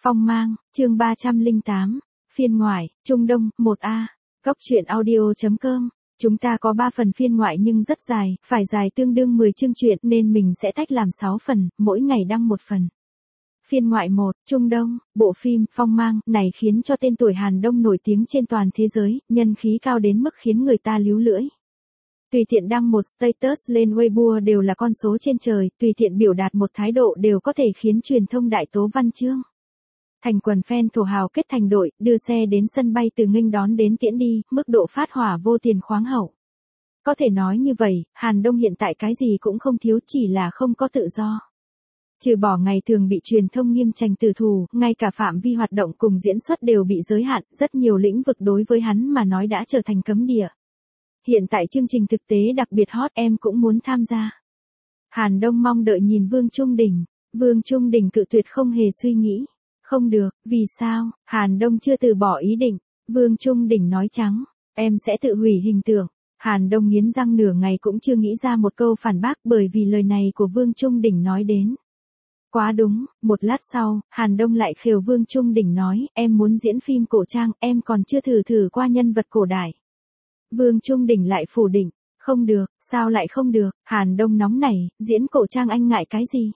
Phong mang, chương 308, phiên ngoại, Trung Đông, 1A, Cóc truyện audio.com. Chúng ta có 3 phần phiên ngoại nhưng rất dài, phải dài tương đương 10 chương truyện nên mình sẽ tách làm 6 phần, mỗi ngày đăng một phần. Phiên ngoại 1, Trung Đông, bộ phim Phong mang này khiến cho tên tuổi Hàn Đông nổi tiếng trên toàn thế giới, nhân khí cao đến mức khiến người ta líu lưỡi. Tùy tiện đăng một status lên Weibo đều là con số trên trời, tùy tiện biểu đạt một thái độ đều có thể khiến truyền thông đại tố văn chương. Thành quần fan thổ hào kết thành đội, đưa xe đến sân bay từ nghênh đón đến tiễn đi, mức độ phát hỏa vô tiền khoáng hậu. Có thể nói như vậy, Hàn Đông hiện tại cái gì cũng không thiếu, chỉ là không có tự do. Trừ bỏ ngày thường bị truyền thông nghiêm trành tử thù, ngay cả phạm vi hoạt động cùng diễn xuất đều bị giới hạn, rất nhiều lĩnh vực đối với hắn mà nói đã trở thành cấm địa. Hiện tại chương trình thực tế đặc biệt hot, em cũng muốn tham gia. Hàn Đông mong đợi nhìn Vương Trung Đình. Vương Trung Đình cự tuyệt không hề suy nghĩ. Không được, vì sao? Hàn Đông chưa từ bỏ ý định. Vương Trung Đình nói trắng, em sẽ tự hủy hình tượng. Hàn Đông nghiến răng nửa ngày cũng chưa nghĩ ra một câu phản bác bởi vì lời này của Vương Trung Đình nói đến. Quá đúng, một lát sau, Hàn Đông lại khều Vương Trung Đình nói, em muốn diễn phim cổ trang, em còn chưa thử qua nhân vật cổ đại. Vương Trung Đình lại phủ định, không được, sao lại không được? Hàn Đông nóng nảy, diễn cổ trang anh ngại cái gì?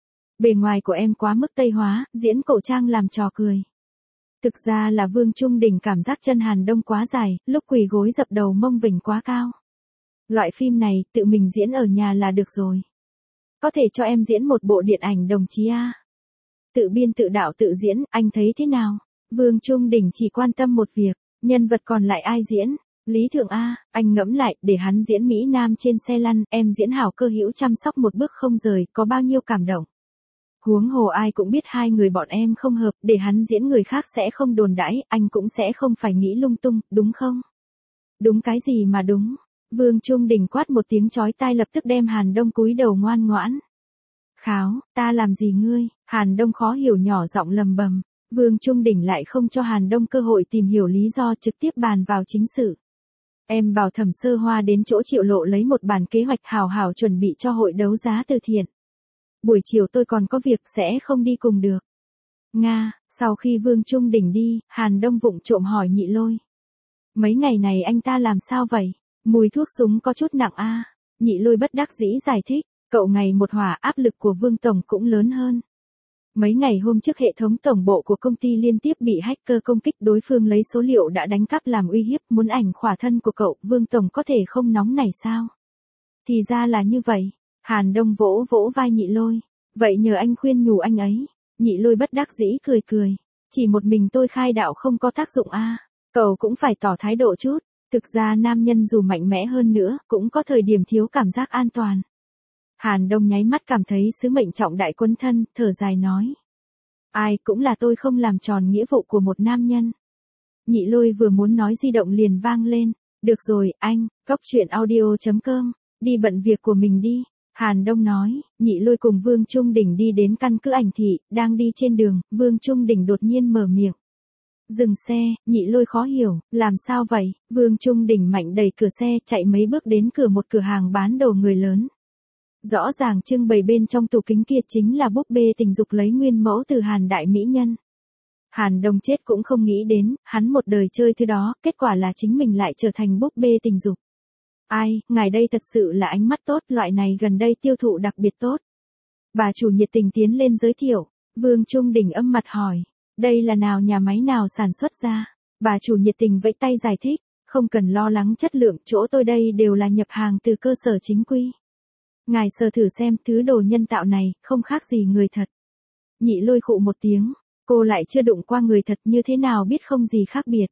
Bề ngoài của em quá mức Tây hóa, diễn cổ trang làm trò cười. Thực ra là Vương Trung Đình cảm giác chân Hàn Đông quá dài, lúc quỳ gối dập đầu mông vểnh quá cao. Loại phim này, tự mình diễn ở nhà là được rồi. Có thể cho em diễn một bộ điện ảnh đồng chí A. Tự biên tự đạo tự diễn, anh thấy thế nào? Vương Trung Đình chỉ quan tâm một việc, nhân vật còn lại ai diễn? Lý Thượng A, anh ngẫm lại, để hắn diễn Mỹ Nam trên xe lăn, em diễn hảo cơ hữu chăm sóc một bước không rời, có bao nhiêu cảm động. Huống hồ ai cũng biết hai người bọn em không hợp, để hắn diễn người khác sẽ không đồn đãi, anh cũng sẽ không phải nghĩ lung tung, đúng không? Đúng cái gì mà đúng? Vương Trung Đình quát một tiếng chói tai lập tức đem Hàn Đông cúi đầu ngoan ngoãn. Kháo, ta làm gì ngươi? Hàn Đông khó hiểu nhỏ giọng lầm bầm. Vương Trung Đình lại không cho Hàn Đông cơ hội tìm hiểu lý do, trực tiếp bàn vào chính sự. Em bảo Thẩm Sơ Hoa đến chỗ Triệu Lộ lấy một bản kế hoạch hào hào chuẩn bị cho hội đấu giá từ thiện. Buổi chiều tôi còn có việc sẽ không đi cùng được. Nga, sau khi Vương Trung Đình đi, Hàn Đông vụng trộm hỏi Nhị Lôi. Mấy ngày này anh ta làm sao vậy? Mùi thuốc súng có chút nặng a. Nhị Lôi bất đắc dĩ giải thích, cậu ngày một hỏa áp lực của Vương Tổng cũng lớn hơn. Mấy ngày hôm trước hệ thống tổng bộ của công ty liên tiếp bị hacker công kích, đối phương lấy số liệu đã đánh cắp làm uy hiếp, muốn ảnh khỏa thân của cậu, Vương Tổng có thể không nóng này sao? Thì ra là như vậy. Hàn Đông vỗ vỗ vai Nhị Lôi. Vậy nhờ anh khuyên nhủ anh ấy. Nhị Lôi bất đắc dĩ cười cười. Chỉ một mình tôi khai đạo không có tác dụng a. Cậu cũng phải tỏ thái độ chút. Thực ra nam nhân dù mạnh mẽ hơn nữa, cũng có thời điểm thiếu cảm giác an toàn. Hàn Đông nháy mắt cảm thấy sứ mệnh trọng đại quấn thân, thở dài nói. Ai cũng là tôi không làm tròn nghĩa vụ của một nam nhân. Nhị Lôi vừa muốn nói di động liền vang lên. Được rồi, anh, Cóc truyện audio.com, đi bận việc của mình đi. Hàn Đông nói, Nhị Lôi cùng Vương Trung Đình đi đến căn cứ Ảnh Thị, đang đi trên đường, Vương Trung Đình đột nhiên mở miệng. Dừng xe, Nhị Lôi khó hiểu, làm sao vậy? Vương Trung Đình mạnh đẩy cửa xe, chạy mấy bước đến cửa một cửa hàng bán đồ người lớn. Rõ ràng trưng bày bên trong tủ kính kia chính là búp bê tình dục lấy nguyên mẫu từ Hàn đại mỹ nhân. Hàn Đông chết cũng không nghĩ đến, hắn một đời chơi thứ đó, kết quả là chính mình lại trở thành búp bê tình dục. Ai, ngài đây thật sự là ánh mắt tốt, loại này gần đây tiêu thụ đặc biệt tốt. Bà chủ nhiệt tình tiến lên giới thiệu. Vương Trung Đình âm mặt hỏi, đây là nào nhà máy nào sản xuất ra? Bà chủ nhiệt tình vẫy tay giải thích, không cần lo lắng chất lượng, chỗ tôi đây đều là nhập hàng từ cơ sở chính quy. Ngài sờ thử xem, thứ đồ nhân tạo này, không khác gì người thật. Nhị Lôi khụ một tiếng, cô lại chưa đụng qua người thật, như thế nào biết không gì khác biệt.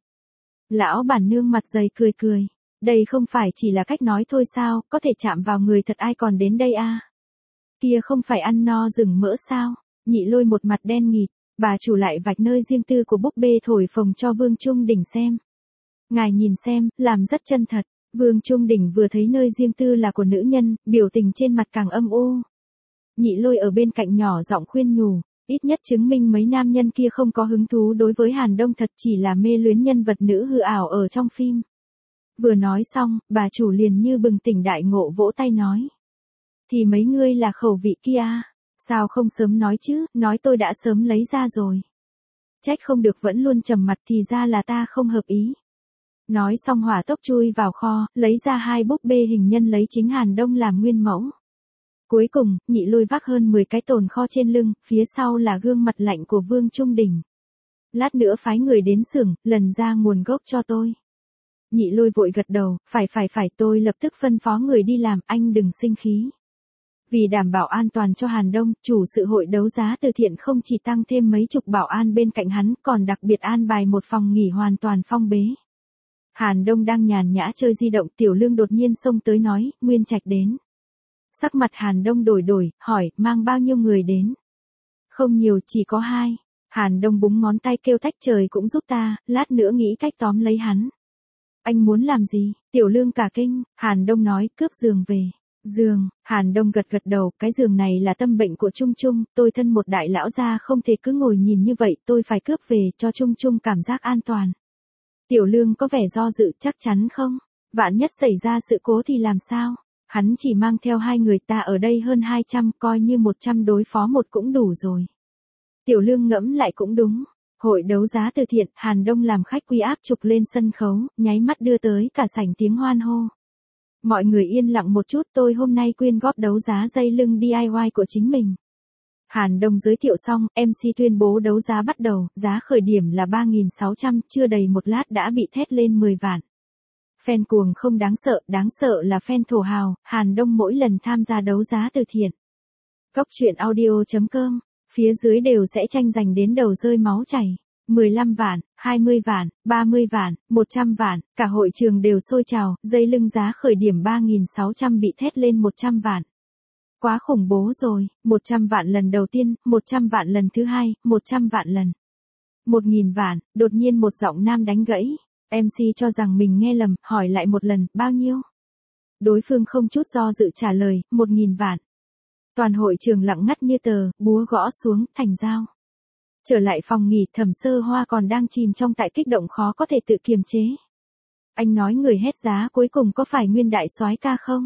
Lão bản nương mặt dày cười cười. Đây không phải chỉ là cách nói thôi sao, có thể chạm vào người thật ai còn đến đây a? Kia không phải ăn no rừng mỡ sao? Nhị Lôi một mặt đen nghịt, bà chủ lại vạch nơi riêng tư của búp bê thổi phồng cho Vương Trung Đình xem. Ngài nhìn xem, làm rất chân thật. Vương Trung Đình vừa thấy nơi riêng tư là của nữ nhân, biểu tình trên mặt càng âm u. Nhị Lôi ở bên cạnh nhỏ giọng khuyên nhủ, ít nhất chứng minh mấy nam nhân kia không có hứng thú đối với Hàn Đông, thật chỉ là mê luyến nhân vật nữ hư ảo ở trong phim. Vừa nói xong, bà chủ liền như bừng tỉnh đại ngộ vỗ tay nói. Thì mấy ngươi là khẩu vị kia, sao không sớm nói chứ, nói tôi đã sớm lấy ra rồi. Trách không được vẫn luôn trầm mặt thì ra là ta không hợp ý. Nói xong hỏa tốc chui vào kho, lấy ra 2 búp bê hình nhân lấy chính Hàn Đông làm nguyên mẫu. Cuối cùng, Nhị Lôi vác hơn 10 cái tồn kho trên lưng, phía sau là gương mặt lạnh của Vương Trung Đình. Lát nữa phái người đến xưởng, lần ra nguồn gốc cho tôi. Nhị Lôi vội gật đầu, phải tôi lập tức phân phó người đi làm, anh đừng sinh khí. Vì đảm bảo an toàn cho Hàn Đông, chủ sự hội đấu giá từ thiện không chỉ tăng thêm mấy chục bảo an bên cạnh hắn, còn đặc biệt an bài một phòng nghỉ hoàn toàn phong bế. Hàn Đông đang nhàn nhã chơi di động, Tiểu Lương đột nhiên xông tới nói, Nguyên Trạch đến. Sắc mặt Hàn Đông đổi, hỏi, mang bao nhiêu người đến? Không nhiều, chỉ có 2. Hàn Đông búng ngón tay kêu tách trời cũng giúp ta, lát nữa nghĩ cách tóm lấy hắn. Anh muốn làm gì? Tiểu Lương cả kinh, Hàn Đông nói, cướp giường về. Giường, Hàn Đông gật đầu, cái giường này là tâm bệnh của Trung Trung, tôi thân một đại lão gia không thể cứ ngồi nhìn như vậy, tôi phải cướp về cho Trung Trung cảm giác an toàn. Tiểu Lương có vẻ do dự, chắc chắn không? Vạn nhất xảy ra sự cố thì làm sao? Hắn chỉ mang theo 2 người, ta ở đây hơn 200, coi như 100 đối phó một cũng đủ rồi. Tiểu Lương ngẫm lại cũng đúng. Hội đấu giá từ thiện, Hàn Đông làm khách quý áp trục lên sân khấu, nháy mắt đưa tới cả sảnh tiếng hoan hô. Mọi người yên lặng một chút, tôi hôm nay quyên góp đấu giá dây lưng DIY của chính mình. Hàn Đông giới thiệu xong, MC tuyên bố đấu giá bắt đầu, giá khởi điểm là 3.600, chưa đầy một lát đã bị thét lên 10 vạn. Fan cuồng không đáng sợ là fan thổ hào, Hàn Đông mỗi lần tham gia đấu giá từ thiện. Cóc truyện audio.com, phía dưới đều sẽ tranh giành đến đầu rơi máu chảy. 15 vạn, 20 vạn, 30 vạn, 100 vạn, cả hội trường đều sôi trào, dây lưng giá khởi điểm 3.600 bị thét lên 100 vạn. Quá khủng bố rồi, 100 vạn lần đầu tiên, 100 vạn lần thứ hai, 100 vạn lần. 1.000 vạn, đột nhiên một giọng nam đánh gãy. MC cho rằng mình nghe lầm, hỏi lại một lần, bao nhiêu? Đối phương không chút do dự trả lời, 1.000 vạn. Toàn hội trường lặng ngắt như tờ, búa gõ xuống, thành dao. Trở lại phòng nghỉ, Thẩm Sơ Hoa còn đang chìm trong tại kích động khó có thể tự kiềm chế. Anh nói người hét giá cuối cùng có phải Nguyên đại soái ca không?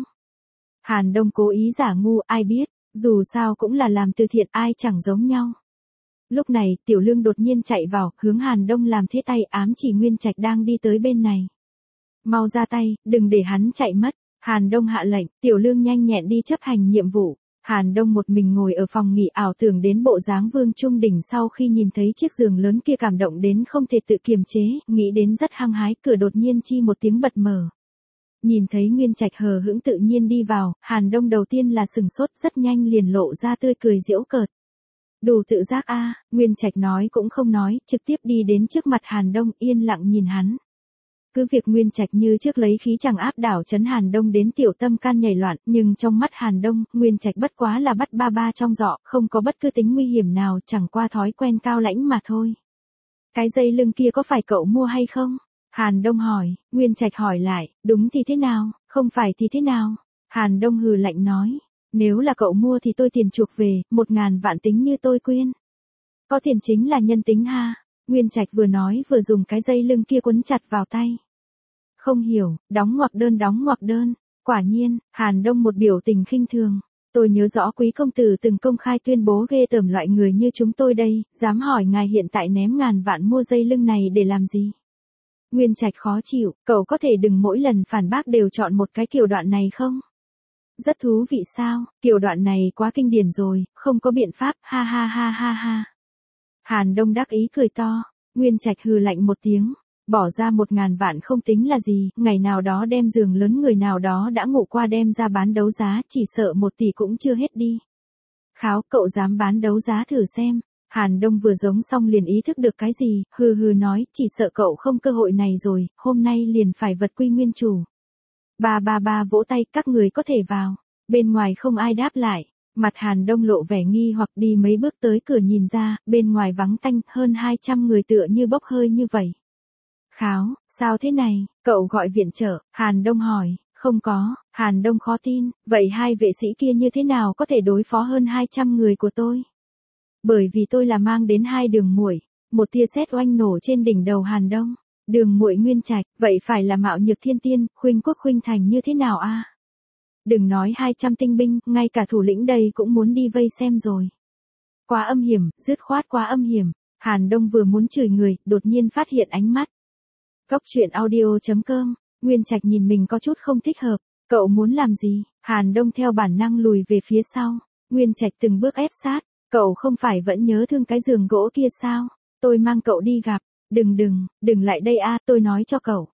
Hàn Đông cố ý giả ngu, ai biết, dù sao cũng là làm từ thiện, ai chẳng giống nhau. Lúc này, Tiểu Lương đột nhiên chạy vào, hướng Hàn Đông làm thế tay, ám chỉ Nguyên Trạch đang đi tới bên này. Mau ra tay, đừng để hắn chạy mất. Hàn Đông hạ lệnh, Tiểu Lương nhanh nhẹn đi chấp hành nhiệm vụ. Hàn Đông một mình ngồi ở phòng nghỉ ảo tưởng đến bộ dáng Vương Trung Đình sau khi nhìn thấy chiếc giường lớn kia cảm động đến không thể tự kiềm chế, nghĩ đến rất hăng hái, cửa đột nhiên chi một tiếng bật mở. Nhìn thấy Nguyên Trạch hờ hững tự nhiên đi vào, Hàn Đông đầu tiên là sừng sốt, rất nhanh liền lộ ra tươi cười giễu cợt. Đủ tự giác a, Nguyên Trạch nói cũng không nói, trực tiếp đi đến trước mặt Hàn Đông, yên lặng nhìn hắn. Cứ việc Nguyên Trạch như trước lấy khí chàng áp đảo chấn Hàn Đông đến tiểu tâm can nhảy loạn, nhưng trong mắt Hàn Đông, Nguyên Trạch bất quá là bắt ba trong giỏ, không có bất cứ tính nguy hiểm nào, chẳng qua thói quen cao lãnh mà thôi. Cái dây lưng kia có phải cậu mua hay không? Hàn Đông hỏi, Nguyên Trạch hỏi lại, đúng thì thế nào, không phải thì thế nào? Hàn Đông hừ lạnh nói, nếu là cậu mua thì tôi tiền chuộc về, 1.000 vạn tính như tôi quyên. Có tiền chính là nhân tính ha. Nguyên Trạch vừa nói vừa dùng cái dây lưng kia quấn chặt vào tay. Không hiểu, đóng ngoặc đơn. Quả nhiên, Hàn Đông một biểu tình khinh thường. Tôi nhớ rõ quý công tử từng công khai tuyên bố ghê tởm loại người như chúng tôi đây, dám hỏi ngài hiện tại ném ngàn vạn mua dây lưng này để làm gì? Nguyên Trạch khó chịu, cậu có thể đừng mỗi lần phản bác đều chọn một cái kiểu đoạn này không? Rất thú vị sao, kiểu đoạn này quá kinh điển rồi, không có biện pháp, ha ha ha ha ha. Hàn Đông đắc ý cười to, Nguyên Trạch hừ lạnh một tiếng, bỏ ra 1.000 vạn không tính là gì, ngày nào đó đem giường lớn người nào đó đã ngủ qua đem ra bán đấu giá, chỉ sợ 1 tỷ cũng chưa hết đi. Kháo, cậu dám bán đấu giá thử xem. Hàn Đông vừa giống xong liền ý thức được cái gì, hừ nói, chỉ sợ cậu không cơ hội này rồi, hôm nay liền phải vật quy nguyên chủ. Ba vỗ tay, các người có thể vào. Bên ngoài không ai đáp lại. Mặt Hàn Đông lộ vẻ nghi hoặc đi mấy bước tới cửa nhìn ra, bên ngoài vắng tanh, hơn 200 người tựa như bốc hơi như vậy. Kháo, sao thế này, cậu gọi viện trợ, Hàn Đông hỏi, không có, Hàn Đông khó tin, vậy 2 vệ sĩ kia như thế nào có thể đối phó hơn 200 người của tôi? Bởi vì tôi là mang đến 2 đường muội, một tia sét oanh nổ trên đỉnh đầu Hàn Đông. Đường muội Nguyên Trạch, vậy phải là Mạo Nhược Thiên Tiên, Khuynh Quốc Khuynh Thành như thế nào a? Đừng nói 200 tinh binh, ngay cả thủ lĩnh đây cũng muốn đi vây xem rồi. Quá âm hiểm, dứt khoát quá âm hiểm. Hàn Đông vừa muốn chửi người, đột nhiên phát hiện ánh mắt. Cốc truyện audio.com, Nguyên Trạch nhìn mình có chút không thích hợp. Cậu muốn làm gì? Hàn Đông theo bản năng lùi về phía sau. Nguyên Trạch từng bước ép sát. Cậu không phải vẫn nhớ thương cái giường gỗ kia sao? Tôi mang cậu đi gặp. Đừng lại đây a, tôi nói cho cậu.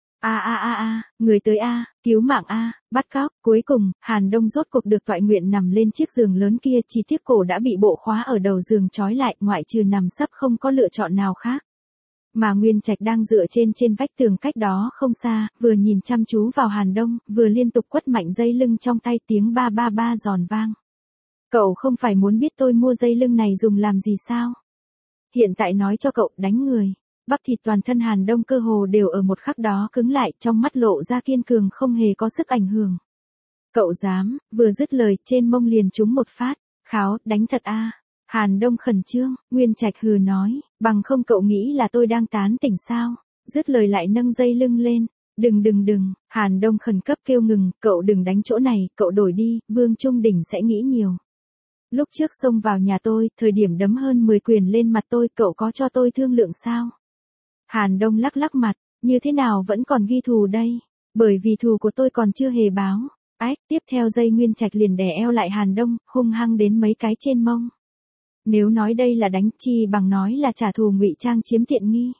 Người tới a, cứu mạng a, bắt cóc. Cuối cùng, Hàn Đông rốt cuộc được toại nguyện nằm lên chiếc giường lớn kia, chỉ tiếc cổ đã bị bộ khóa ở đầu giường trói lại, ngoại trừ nằm sấp không có lựa chọn nào khác. Mà Nguyên Trạch đang dựa trên vách tường cách đó không xa, vừa nhìn chăm chú vào Hàn Đông, vừa liên tục quất mạnh dây lưng trong tay, tiếng ba ba ba giòn vang. Cậu không phải muốn biết tôi mua dây lưng này dùng làm gì sao? Hiện tại nói cho cậu, đánh người. Bắp thịt toàn thân Hàn Đông cơ hồ đều ở một khắc đó cứng lại, trong mắt lộ ra kiên cường không hề có sức ảnh hưởng. Cậu dám? Vừa dứt lời, trên mông liền trúng một phát. Kháo, đánh thật a. Hàn Đông khẩn trương, Nguyên Trạch hừ nói, bằng không cậu nghĩ là tôi đang tán tỉnh sao? Dứt lời lại nâng dây lưng lên. Đừng, Hàn Đông khẩn cấp kêu ngừng, cậu đừng đánh chỗ này, cậu đổi đi, Vương Trung Đỉnh sẽ nghĩ nhiều. Lúc trước xông vào nhà tôi, thời điểm đấm hơn 10 quyền lên mặt tôi, cậu có cho tôi thương lượng sao? Hàn Đông lắc mặt, như thế nào vẫn còn ghi thù đây? Bởi vì thù của tôi còn chưa hề báo. Tiếp theo dây Nguyên Trạch liền đè eo lại Hàn Đông, hung hăng đến mấy cái trên mông. Nếu nói đây là đánh chi bằng nói là trả thù ngụy trang chiếm tiện nghi.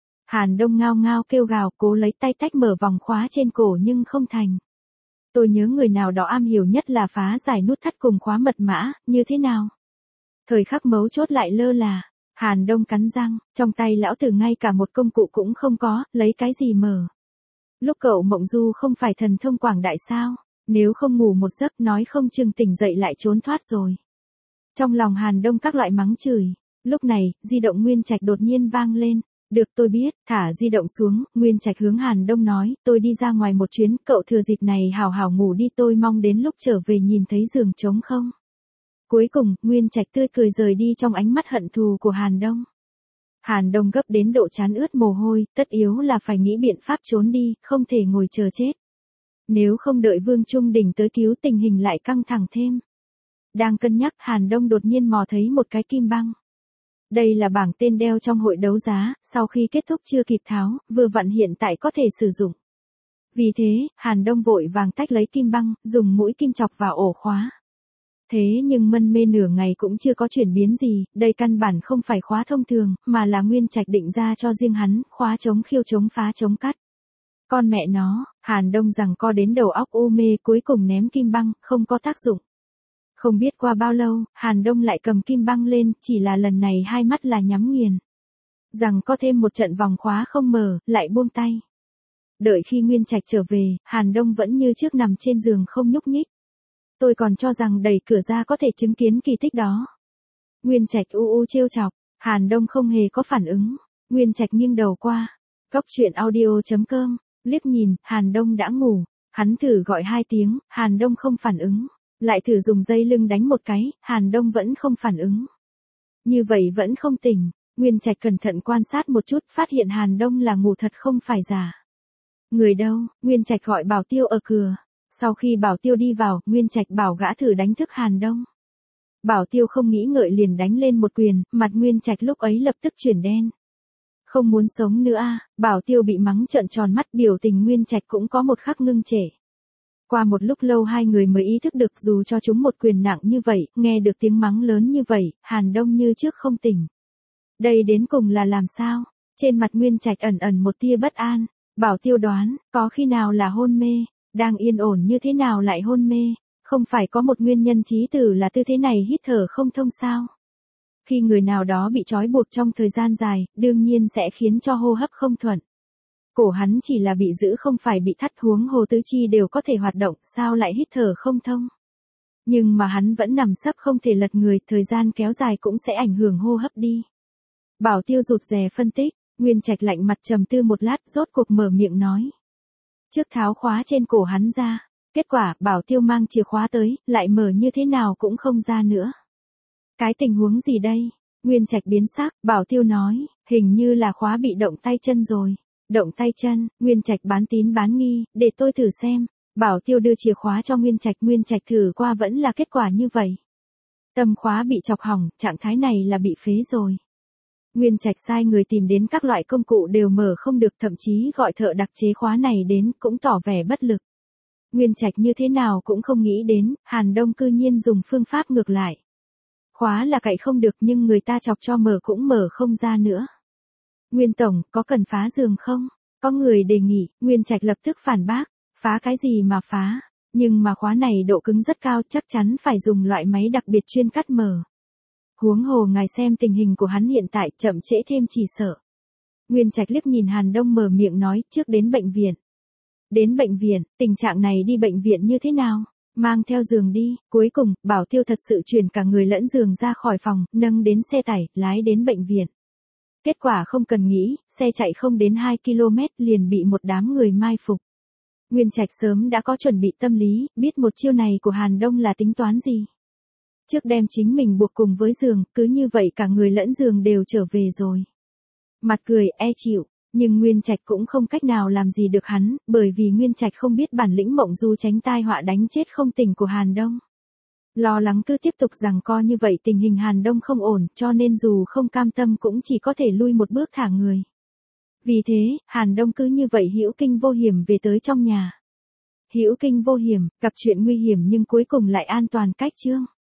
Hàn Đông ngao ngao kêu gào, cố lấy tay tách mở vòng khóa trên cổ nhưng không thành. Tôi nhớ người nào đó am hiểu nhất là phá giải nút thắt cùng khóa mật mã, như thế nào? Thời khắc mấu chốt lại lơ là. Hàn Đông cắn răng, trong tay lão tử ngay cả một công cụ cũng không có, lấy cái gì mở. Lúc cậu mộng du không phải thần thông quảng đại sao, nếu không ngủ một giấc nói không chừng tỉnh dậy lại trốn thoát rồi. Trong lòng Hàn Đông các loại mắng chửi, lúc này, di động Nguyên Trạch đột nhiên vang lên. Được tôi biết, thả di động xuống, Nguyên Trạch hướng Hàn Đông nói, tôi đi ra ngoài một chuyến, cậu thừa dịp này hào hào ngủ đi, tôi mong đến lúc trở về nhìn thấy giường trống không. Cuối cùng, Nguyên Trạch tươi cười rời đi trong ánh mắt hận thù của Hàn Đông. Hàn Đông gấp đến độ trán ướt mồ hôi, tất yếu là phải nghĩ biện pháp trốn đi, không thể ngồi chờ chết. Nếu không đợi Vương Trung Đỉnh tới cứu tình hình lại căng thẳng thêm. Đang cân nhắc, Hàn Đông đột nhiên mò thấy một cái kim băng. Đây là bảng tên đeo trong hội đấu giá, sau khi kết thúc chưa kịp tháo, vừa vặn hiện tại có thể sử dụng. Vì thế, Hàn Đông vội vàng tách lấy kim băng, dùng mũi kim chọc vào ổ khóa. Thế nhưng mân mê nửa ngày cũng chưa có chuyển biến gì, đây căn bản không phải khóa thông thường, mà là Nguyên Trạch định ra cho riêng hắn, khóa chống khiêu chống phá chống cắt. Con mẹ nó, Hàn Đông giằng co đến đầu óc u mê, cuối cùng ném kim băng, không có tác dụng. Không biết qua bao lâu, Hàn Đông lại cầm kim băng lên, chỉ là lần này hai mắt là nhắm nghiền. Rằng có thêm một trận vòng khóa không mở, lại buông tay. Đợi khi Nguyên Trạch trở về, Hàn Đông vẫn như trước nằm trên giường không nhúc nhích. Tôi còn cho rằng đẩy cửa ra có thể chứng kiến kỳ tích đó. Nguyên Trạch u trêu chọc, Hàn Đông không hề có phản ứng. Nguyên Trạch nghiêng đầu qua. Cốc truyện audio.com, liếc nhìn, Hàn Đông đã ngủ. Hắn thử gọi 2 tiếng, Hàn Đông không phản ứng. Lại thử dùng dây lưng đánh một cái, Hàn Đông vẫn không phản ứng. Như vậy vẫn không tỉnh. Nguyên Trạch cẩn thận quan sát một chút, phát hiện Hàn Đông là ngủ thật không phải giả. Người đâu? Nguyên Trạch gọi Bảo Tiêu ở cửa. Sau khi Bảo Tiêu đi vào, Nguyên Trạch bảo gã thử đánh thức Hàn Đông. Bảo Tiêu không nghĩ ngợi liền đánh lên một quyền, mặt Nguyên Trạch lúc ấy lập tức chuyển đen. Không muốn sống nữa a. Bảo Tiêu bị mắng trợn tròn mắt, biểu tình Nguyên Trạch cũng có một khắc ngưng trệ. Qua một lúc lâu hai người mới ý thức được dù cho chúng một quyền nặng như vậy, nghe được tiếng mắng lớn như vậy, Hàn Đông như trước không tỉnh. Đây đến cùng là làm sao? Trên mặt Nguyên Trạch ẩn một tia bất an. Bảo Tiêu đoán, có khi nào là hôn mê, đang yên ổn như thế nào lại hôn mê, không phải có một nguyên nhân chí tử là tư thế này hít thở không thông sao? Khi người nào đó bị trói buộc trong thời gian dài, đương nhiên sẽ khiến cho hô hấp không thuận. Cổ hắn chỉ là bị giữ không phải bị thắt, huống hồ tứ chi đều có thể hoạt động, sao lại hít thở không thông? Nhưng mà hắn vẫn nằm sấp không thể lật người, thời gian kéo dài cũng sẽ ảnh hưởng hô hấp đi. Bảo Tiêu rụt rè phân tích, Nguyên Trạch lạnh mặt trầm tư một lát, rốt cuộc mở miệng nói. Trước tháo khóa trên cổ hắn ra, kết quả Bảo Tiêu mang chìa khóa tới, lại mở như thế nào cũng không ra nữa. Cái tình huống gì đây? Nguyên Trạch biến sắc, Bảo Tiêu nói, hình như là khóa bị động tay chân rồi. Động tay chân, Nguyên Trạch bán tín bán nghi, để tôi thử xem. Bảo Tiêu đưa chìa khóa cho Nguyên Trạch thử qua vẫn là kết quả như vậy. Tâm khóa bị chọc hỏng, trạng thái này là bị phế rồi. Nguyên Trạch sai người tìm đến các loại công cụ đều mở không được, thậm chí gọi thợ đặc chế khóa này đến cũng tỏ vẻ bất lực. Nguyên Trạch như thế nào cũng không nghĩ đến, Hàn Đông cư nhiên dùng phương pháp ngược lại. Khóa là cậy không được nhưng người ta chọc cho mở cũng mở không ra nữa. Nguyên Tổng, có cần phá giường không? Có người đề nghị, Nguyên Trạch lập tức phản bác, phá cái gì mà phá, nhưng mà khóa này độ cứng rất cao, chắc chắn phải dùng loại máy đặc biệt chuyên cắt mở. Huống hồ ngài xem tình hình của hắn hiện tại, chậm trễ thêm chỉ sợ. Nguyên Trạch liếc nhìn Hàn Đông mở miệng nói, trước đến bệnh viện. Đến bệnh viện, tình trạng này đi bệnh viện như thế nào? Mang theo giường đi, cuối cùng, Bảo Tiêu thật sự chuyển cả người lẫn giường ra khỏi phòng, nâng đến xe tải, lái đến bệnh viện. Kết quả không cần nghĩ, xe chạy không đến 2 km liền bị một đám người mai phục. Nguyên Trạch sớm đã có chuẩn bị tâm lý, biết một chiêu này của Hàn Đông là tính toán gì. Trước đem chính mình buộc cùng với giường, cứ như vậy cả người lẫn giường đều trở về rồi. Mặt cười chịu, nhưng Nguyên Trạch cũng không cách nào làm gì được hắn, bởi vì Nguyên Trạch không biết bản lĩnh Mộng Du tránh tai họa đánh chết không tỉnh của Hàn Đông. Lo lắng cứ tiếp tục giằng co như vậy tình hình Hàn Đông không ổn, cho nên dù không cam tâm cũng chỉ có thể lui một bước thả người. Vì thế, Hàn Đông cứ như vậy hữu kinh vô hiểm về tới trong nhà. Hữu kinh vô hiểm, gặp chuyện nguy hiểm nhưng cuối cùng lại an toàn cách chương.